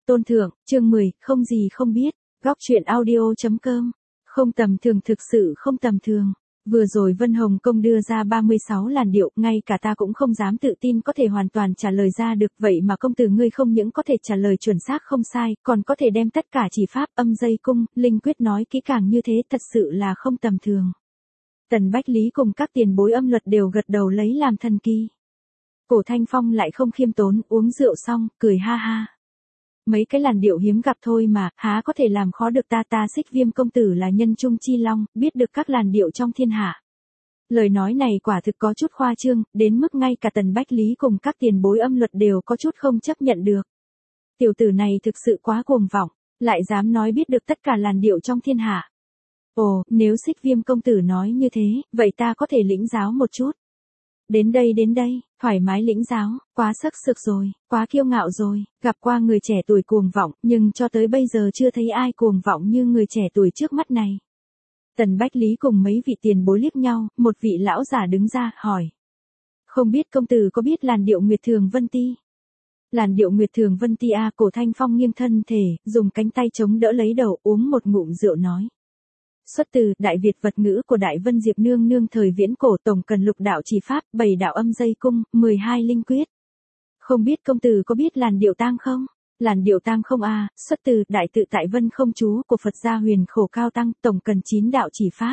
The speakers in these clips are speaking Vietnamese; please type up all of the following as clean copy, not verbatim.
Tôn thượng, chương 10, không gì không biết, góc truyện audio.com. Không tầm thường, thực sự không tầm thường. Vừa rồi Vân Hồng Công đưa ra 36 làn điệu, ngay cả ta cũng không dám tự tin có thể hoàn toàn trả lời ra được, vậy mà công tử ngươi không những có thể trả lời chuẩn xác không sai, còn có thể đem tất cả chỉ pháp, âm dây cung, linh quyết nói kỹ càng như thế, thật sự là không tầm thường. Tần Bách Lý cùng các tiền bối âm luật đều gật đầu lấy làm thần kỳ. Cổ Thanh Phong lại không khiêm tốn, uống rượu xong, cười ha ha. Mấy cái làn điệu hiếm gặp thôi mà, há có thể làm khó được ta Xích Viêm công tử là nhân trung chi long, biết được các làn điệu trong thiên hạ. Lời nói này quả thực có chút khoa trương, đến mức ngay cả Tần Bách Lý cùng các tiền bối âm luật đều có chút không chấp nhận được. Tiểu tử này thực sự quá cuồng vọng, lại dám nói biết được tất cả làn điệu trong thiên hạ. Ồ, nếu Xích Viêm công tử nói như thế, vậy ta có thể lĩnh giáo một chút. Đến đây, thoải mái lĩnh giáo, quá sắc sực rồi, quá kiêu ngạo rồi, gặp qua người trẻ tuổi cuồng vọng, nhưng cho tới bây giờ chưa thấy ai cuồng vọng như người trẻ tuổi trước mắt này. Tần Bách Lý cùng mấy vị tiền bối liếc nhau, một vị lão giả đứng ra, hỏi. Không biết công tử có biết làn điệu Nguyệt Thường Vân Ti? Làn điệu Nguyệt Thường Vân Ti à? Cổ Thanh Phong nghiêng thân thể, dùng cánh tay chống đỡ lấy đầu, uống một ngụm rượu nói. Xuất từ Đại Việt vật ngữ của Đại Vân Diệp Nương Nương thời viễn cổ, tổng cần lục đạo chỉ pháp, 7 đạo âm dây cung, 12 linh quyết. Không biết công tử có biết làn điệu tang không? Làn điệu tang không à? Xuất từ Đại Tự Tại Vân Không Chú của Phật gia Huyền Khổ Cao Tăng, tổng cần 9 đạo chỉ pháp,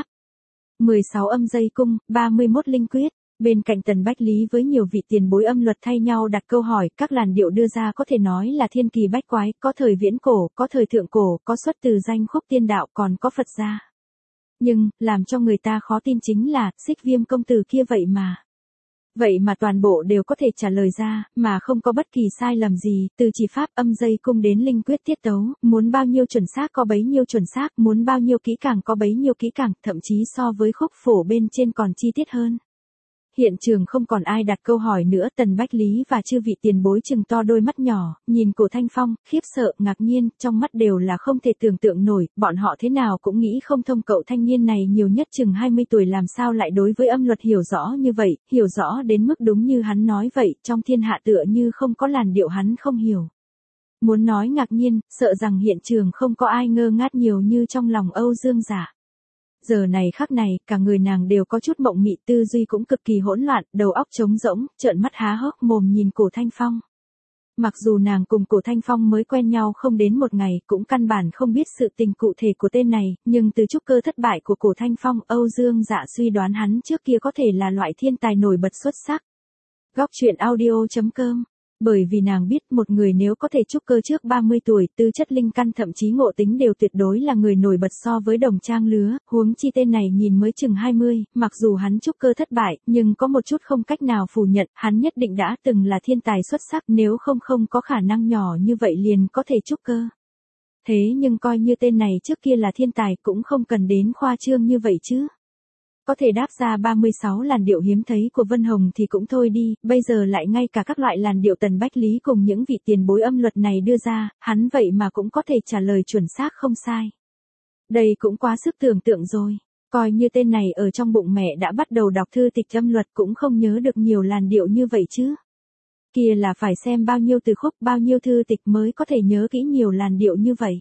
16 âm dây cung, 31 linh quyết. Bên cạnh Tần Bách Lý với nhiều vị tiền bối âm luật thay nhau đặt câu hỏi, các làn điệu đưa ra có thể nói là thiên kỳ bách quái, có thời viễn cổ, có thời thượng cổ, có xuất từ danh khúc tiên đạo, còn có Phật gia. Nhưng, làm cho người ta khó tin chính là, Xích Viêm công tử kia vậy mà toàn bộ đều có thể trả lời ra, mà không có bất kỳ sai lầm gì, từ chỉ pháp, âm dây cung đến linh quyết tiết tấu, muốn bao nhiêu chuẩn xác có bấy nhiêu chuẩn xác, muốn bao nhiêu kỹ càng có bấy nhiêu kỹ càng, thậm chí so với khúc phổ bên trên còn chi tiết hơn. Hiện trường không còn ai đặt câu hỏi nữa, Tần Bách Lý và chư vị tiền bối trừng to đôi mắt nhỏ, nhìn Cổ Thanh Phong, khiếp sợ, ngạc nhiên, trong mắt đều là không thể tưởng tượng nổi, bọn họ thế nào cũng nghĩ không thông cậu thanh niên này nhiều nhất chừng 20 tuổi làm sao lại đối với âm luật hiểu rõ như vậy, hiểu rõ đến mức đúng như hắn nói vậy, trong thiên hạ tựa như không có làn điệu hắn không hiểu. Muốn nói ngạc nhiên, sợ rằng hiện trường không có ai ngơ ngác nhiều như trong lòng Âu Dương Dạ. Giờ này khắc này, cả người nàng đều có chút mộng mị, tư duy cũng cực kỳ hỗn loạn, đầu óc trống rỗng, trợn mắt há hốc mồm nhìn Cổ Thanh Phong. Mặc dù nàng cùng Cổ Thanh Phong mới quen nhau không đến một ngày, cũng căn bản không biết sự tình cụ thể của tên này, nhưng từ trúc cơ thất bại của Cổ Thanh Phong, Âu Dương Dạ suy đoán hắn trước kia có thể là loại thiên tài nổi bật xuất sắc. Góc truyện audio.com. Bởi vì nàng biết một người nếu có thể trúc cơ trước 30 tuổi, tư chất linh căn thậm chí ngộ tính đều tuyệt đối là người nổi bật so với đồng trang lứa, huống chi tên này nhìn mới chừng 20, mặc dù hắn trúc cơ thất bại, nhưng có một chút không cách nào phủ nhận, hắn nhất định đã từng là thiên tài xuất sắc, nếu không có khả năng nhỏ như vậy liền có thể trúc cơ. Thế nhưng coi như tên này trước kia là thiên tài cũng không cần đến khoa trương như vậy chứ. Có thể đáp ra 36 làn điệu hiếm thấy của Vân Hồng thì cũng thôi đi, bây giờ lại ngay cả các loại làn điệu Tần Bách Lý cùng những vị tiền bối âm luật này đưa ra, hắn vậy mà cũng có thể trả lời chuẩn xác không sai. Đây cũng quá sức tưởng tượng rồi, coi như tên này ở trong bụng mẹ đã bắt đầu đọc thư tịch âm luật cũng không nhớ được nhiều làn điệu như vậy chứ. Kia là phải xem bao nhiêu từ khúc, bao nhiêu thư tịch mới có thể nhớ kỹ nhiều làn điệu như vậy.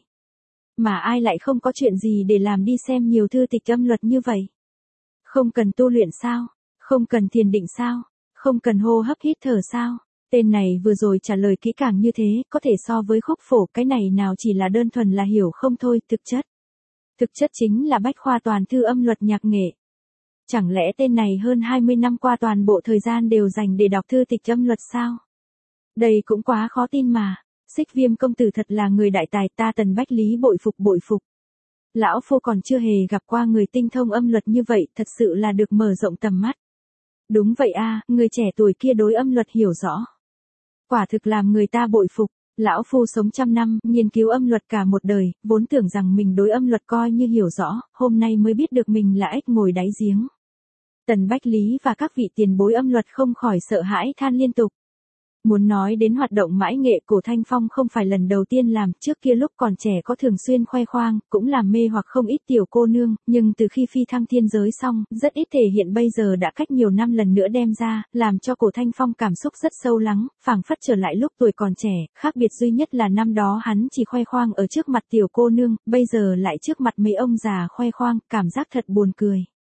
Mà ai lại không có chuyện gì để làm đi xem nhiều thư tịch âm luật như vậy. Không cần tu luyện sao? Không cần thiền định sao? Không cần hô hấp hít thở sao? Tên này vừa rồi trả lời kỹ càng như thế, có thể so với khúc phổ, cái này nào chỉ là đơn thuần là hiểu không thôi, thực chất. Thực chất chính là bách khoa toàn thư âm luật nhạc nghệ. Chẳng lẽ tên này hơn 20 năm qua toàn bộ thời gian đều dành để đọc thư tịch âm luật sao? Đây cũng quá khó tin mà. Xích Viêm công tử thật là người đại tài, ta Tần Bách Lý bội phục. Lão phu còn chưa hề gặp qua người tinh thông âm luật như vậy, thật sự là được mở rộng tầm mắt. Đúng vậy a, người trẻ tuổi kia đối âm luật hiểu rõ. Quả thực làm người ta bội phục, lão phu sống trăm năm, nghiên cứu âm luật cả một đời, vốn tưởng rằng mình đối âm luật coi như hiểu rõ, hôm nay mới biết được mình là ếch ngồi đáy giếng. Tần Bách Lý và các vị tiền bối âm luật không khỏi sợ hãi than liên tục. Muốn nói đến hoạt động mãi nghệ, Cổ Thanh Phong không phải lần đầu tiên làm, trước kia lúc còn trẻ có thường xuyên khoe khoang, cũng làm mê hoặc không ít tiểu cô nương, nhưng từ khi phi thăng thiên giới xong, rất ít thể hiện, bây giờ đã cách nhiều năm lần nữa đem ra, làm cho Cổ Thanh Phong cảm xúc rất sâu lắng, phảng phất trở lại lúc tuổi còn trẻ, khác biệt duy nhất là năm đó hắn chỉ khoe khoang ở trước mặt tiểu cô nương, bây giờ lại trước mặt mấy ông già khoe khoang, cảm giác thật buồn cười.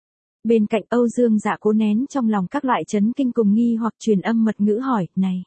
Bên cạnh Âu Dương Dạ cố nén trong lòng các loại chấn kinh cùng nghi hoặc truyền âm mật ngữ hỏi, này.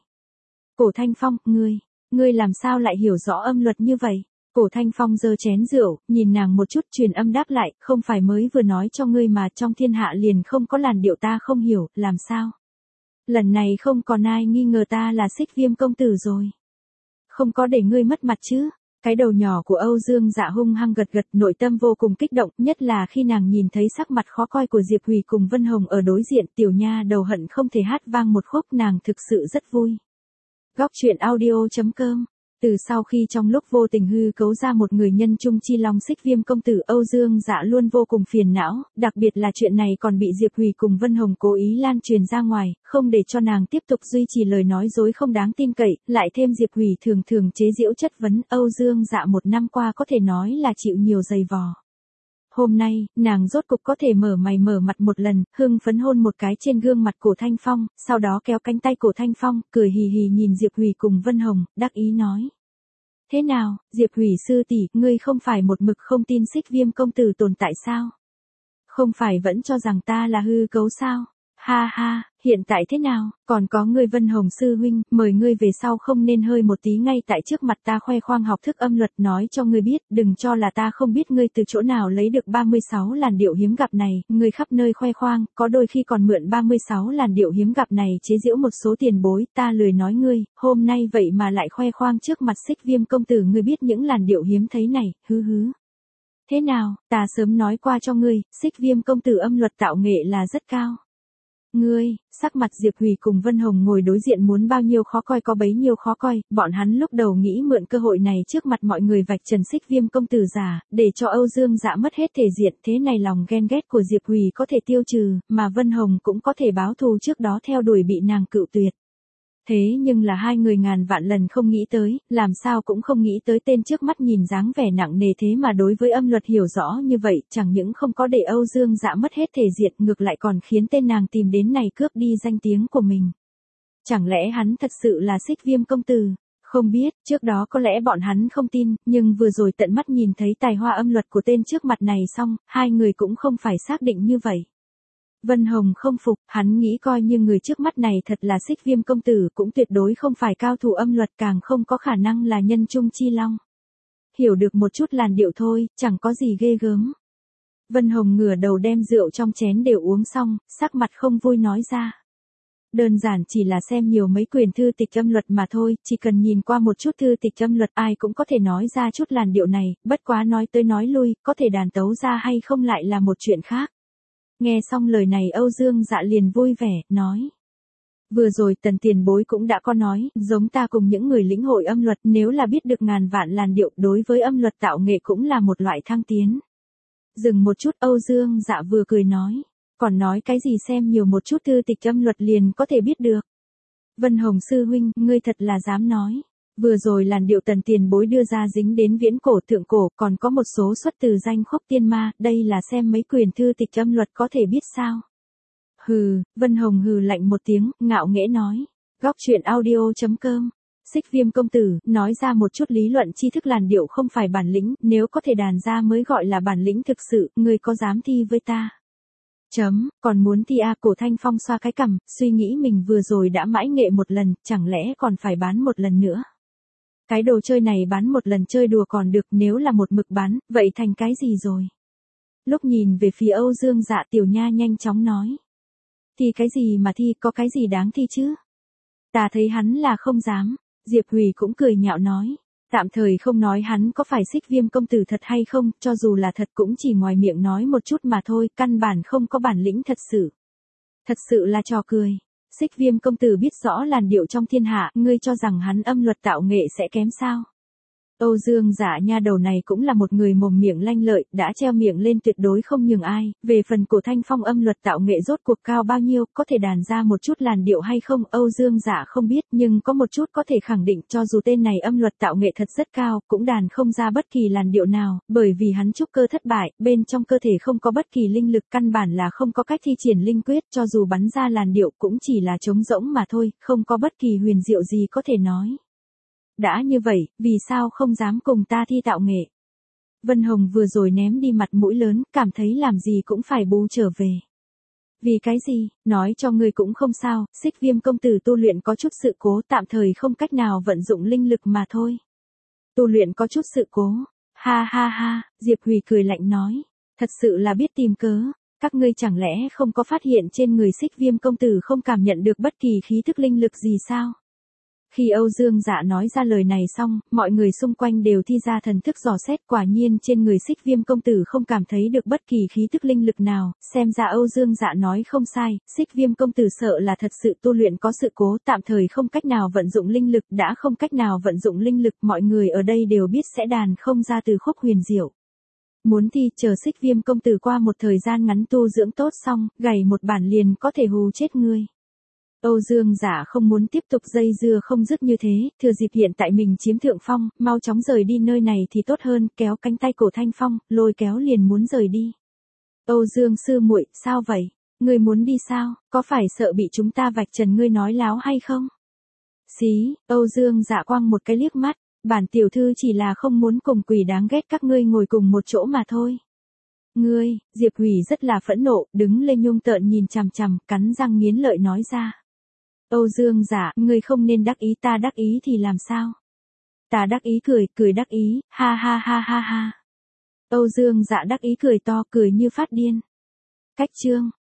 Cổ Thanh Phong, ngươi làm sao lại hiểu rõ âm luật như vậy? Cổ Thanh Phong giơ chén rượu, nhìn nàng một chút truyền âm đáp lại, không phải mới vừa nói cho ngươi mà trong thiên hạ liền không có làn điệu ta không hiểu, làm sao? Lần này không còn ai nghi ngờ ta là Xích Viêm công tử rồi. Không có để ngươi mất mặt chứ? Cái đầu nhỏ của Âu Dương Dạ hung hăng gật gật, nội tâm vô cùng kích động, nhất là khi nàng nhìn thấy sắc mặt khó coi của Diệp Hủy cùng Vân Hồng ở đối diện, tiểu nha đầu hận không thể hát vang một khúc, nàng thực sự rất vui. Góc truyện audio.com. Từ sau khi trong lúc vô tình hư cấu ra một người nhân trung chi long Xích Viêm công tử, Âu Dương Dạ luôn vô cùng phiền não, đặc biệt là chuyện này còn bị Diệp Hủy cùng Vân Hồng cố ý lan truyền ra ngoài, không để cho nàng tiếp tục duy trì lời nói dối không đáng tin cậy, lại thêm Diệp Hủy thường thường chế giễu chất vấn, Âu Dương Dạ một năm qua có thể nói là chịu nhiều giày vò. Hôm nay, nàng rốt cục có thể mở mày mở mặt một lần, hưng phấn hôn một cái trên gương mặt Cổ Thanh Phong, sau đó kéo cánh tay Cổ Thanh Phong, cười hì hì nhìn Diệp Hủy cùng Vân Hồng, đắc ý nói. Thế nào, Diệp Hủy sư tỷ, ngươi không phải một mực không tin Xích Viêm công tử tồn tại sao? Không phải vẫn cho rằng ta là hư cấu sao? Ha ha, hiện tại thế nào, còn có ngươi Vân Hồng sư huynh, mời ngươi về sau không nên hơi một tí ngay tại trước mặt ta khoe khoang học thức âm luật, nói cho ngươi biết, đừng cho là ta không biết ngươi từ chỗ nào lấy được 36 làn điệu hiếm gặp này, ngươi khắp nơi khoe khoang, có đôi khi còn mượn 36 làn điệu hiếm gặp này chế giễu một số tiền bối, ta lười nói ngươi, hôm nay vậy mà lại khoe khoang trước mặt Xích Viêm công tử, ngươi biết những làn điệu hiếm thấy này, hứ hứ. Thế nào, ta sớm nói qua cho ngươi, Xích Viêm công tử âm luật tạo nghệ là rất cao. Ngươi, sắc mặt Diệp Hủy cùng Vân Hồng ngồi đối diện muốn bao nhiêu khó coi có bấy nhiêu khó coi, bọn hắn lúc đầu nghĩ mượn cơ hội này trước mặt mọi người vạch trần Xích Viêm công tử giả, để cho Âu Dương Dạ mất hết thể diện, thế này lòng ghen ghét của Diệp Hủy có thể tiêu trừ, mà Vân Hồng cũng có thể báo thù trước đó theo đuổi bị nàng cự tuyệt. Thế nhưng là hai người ngàn vạn lần không nghĩ tới, làm sao cũng không nghĩ tới tên trước mắt nhìn dáng vẻ nặng nề thế mà đối với âm luật hiểu rõ như vậy, chẳng những không có để Âu Dương Dạ mất hết thể diện, ngược lại còn khiến tên nàng tìm đến này cướp đi danh tiếng của mình. Chẳng lẽ hắn thật sự là Xích Viêm công tử? Không biết, trước đó có lẽ bọn hắn không tin, nhưng vừa rồi tận mắt nhìn thấy tài hoa âm luật của tên trước mặt này xong, hai người cũng không phải xác định như vậy. Vân Hồng không phục, hắn nghĩ coi như người trước mắt này thật là Xích Viêm công tử cũng tuyệt đối không phải cao thủ âm luật, càng không có khả năng là nhân trung chi long. Hiểu được một chút làn điệu thôi, chẳng có gì ghê gớm. Vân Hồng ngửa đầu đem rượu trong chén đều uống xong, sắc mặt không vui nói ra. Đơn giản chỉ là xem nhiều mấy quyển thư tịch âm luật mà thôi, chỉ cần nhìn qua một chút thư tịch âm luật ai cũng có thể nói ra chút làn điệu này, bất quá nói tới nói lui, có thể đàn tấu ra hay không lại là một chuyện khác. Nghe xong lời này Âu Dương Dạ liền vui vẻ, nói. Vừa rồi Tần tiền bối cũng đã có nói, giống ta cùng những người lĩnh hội âm luật nếu là biết được ngàn vạn làn điệu đối với âm luật tạo nghệ cũng là một loại thăng tiến. Dừng một chút Âu Dương Dạ vừa cười nói, còn nói cái gì xem nhiều một chút thư tịch âm luật liền có thể biết được. Vân Hồng sư huynh, ngươi thật là dám nói. Vừa rồi làn điệu Tần tiền bối đưa ra dính đến viễn cổ thượng cổ, còn có một số xuất từ danh khúc tiên ma, đây là xem mấy quyển thư tịch âm luật có thể biết sao. Hừ, Vân Hồng hừ lạnh một tiếng, ngạo nghễ nói. Góc truyện audio.com. Xích Viêm công tử, nói ra một chút lý luận tri thức làn điệu không phải bản lĩnh, nếu có thể đàn ra mới gọi là bản lĩnh thực sự, ngươi có dám thi với ta? Còn muốn thi à? Cổ Thanh Phong xoa cái cằm, suy nghĩ mình vừa rồi đã mãi nghệ một lần, chẳng lẽ còn phải bán một lần nữa? Cái đồ chơi này bán một lần chơi đùa còn được, nếu là một mực bán, vậy thành cái gì rồi? Lúc nhìn về phía Âu Dương Dạ tiểu nha nhanh chóng nói. Thì cái gì mà thi, có cái gì đáng thi chứ? Ta thấy hắn là không dám. Diệp Hủy cũng cười nhạo nói. Tạm thời không nói hắn có phải Xích Viêm công tử thật hay không, cho dù là thật cũng chỉ ngoài miệng nói một chút mà thôi, căn bản không có bản lĩnh thật sự. Thật sự là trò cười. Xích Viêm công tử biết rõ làn điệu trong thiên hạ, ngươi cho rằng hắn âm luật tạo nghệ sẽ kém sao? Âu Dương Dạ nha đầu này cũng là một người mồm miệng lanh lợi, đã treo miệng lên tuyệt đối không nhường ai, về phần cổ Thanh Phong âm luật tạo nghệ rốt cuộc cao bao nhiêu, có thể đàn ra một chút làn điệu hay không, Âu Dương Dạ không biết, nhưng có một chút có thể khẳng định, cho dù tên này âm luật tạo nghệ thật rất cao, cũng đàn không ra bất kỳ làn điệu nào, bởi vì hắn trúc cơ thất bại, bên trong cơ thể không có bất kỳ linh lực, căn bản là không có cách thi triển linh quyết, cho dù bắn ra làn điệu cũng chỉ là trống rỗng mà thôi, không có bất kỳ huyền diệu gì có thể nói. Đã như vậy, vì sao không dám cùng ta thi tạo nghệ? Vân Hồng vừa rồi ném đi mặt mũi lớn, cảm thấy làm gì cũng phải bù trở về. Vì cái gì, nói cho ngươi cũng không sao, Xích Viêm công tử tu luyện có chút sự cố, tạm thời không cách nào vận dụng linh lực mà thôi. Tu luyện có chút sự cố. Ha ha ha, Diệp Hủy cười lạnh nói. Thật sự là biết tìm cớ. Các ngươi chẳng lẽ không có phát hiện trên người Xích Viêm công tử không cảm nhận được bất kỳ khí thức linh lực gì sao? Khi Âu Dương Dạ nói ra lời này xong, mọi người xung quanh đều thi ra thần thức dò xét, quả nhiên trên người Xích Viêm công tử không cảm thấy được bất kỳ khí thức linh lực nào, xem ra Âu Dương Dạ nói không sai, Xích Viêm công tử sợ là thật sự tu luyện có sự cố, tạm thời không cách nào vận dụng linh lực, đã không cách nào vận dụng linh lực, mọi người ở đây đều biết sẽ đàn không ra từ khúc huyền diệu. Muốn thi, chờ Xích Viêm công tử qua một thời gian ngắn tu dưỡng tốt xong, gảy một bản liền có thể hù chết ngươi. Âu Dương Dạ không muốn tiếp tục dây dưa không dứt như thế, thừa dịp hiện tại mình chiếm thượng phong, mau chóng rời đi nơi này thì tốt hơn, kéo cánh tay cổ Thanh Phong, lôi kéo liền muốn rời đi. Âu Dương sư muội, sao vậy? Ngươi muốn đi sao? Có phải sợ bị chúng ta vạch trần ngươi nói láo hay không? Xí, Âu Dương Dạ quăng một cái liếc mắt, bản tiểu thư chỉ là không muốn cùng quỷ đáng ghét các ngươi ngồi cùng một chỗ mà thôi. Ngươi, Diệp Hủy rất là phẫn nộ, đứng lên nhung tợn nhìn chằm chằm, cắn răng nghiến lợi nói ra. Âu Dương Dạ, ngươi không nên đắc ý, ta đắc ý thì làm sao? Ta đắc ý cười đắc ý, ha ha ha ha ha. Âu Dương Dạ đắc ý cười to, cười như phát điên. Cách chương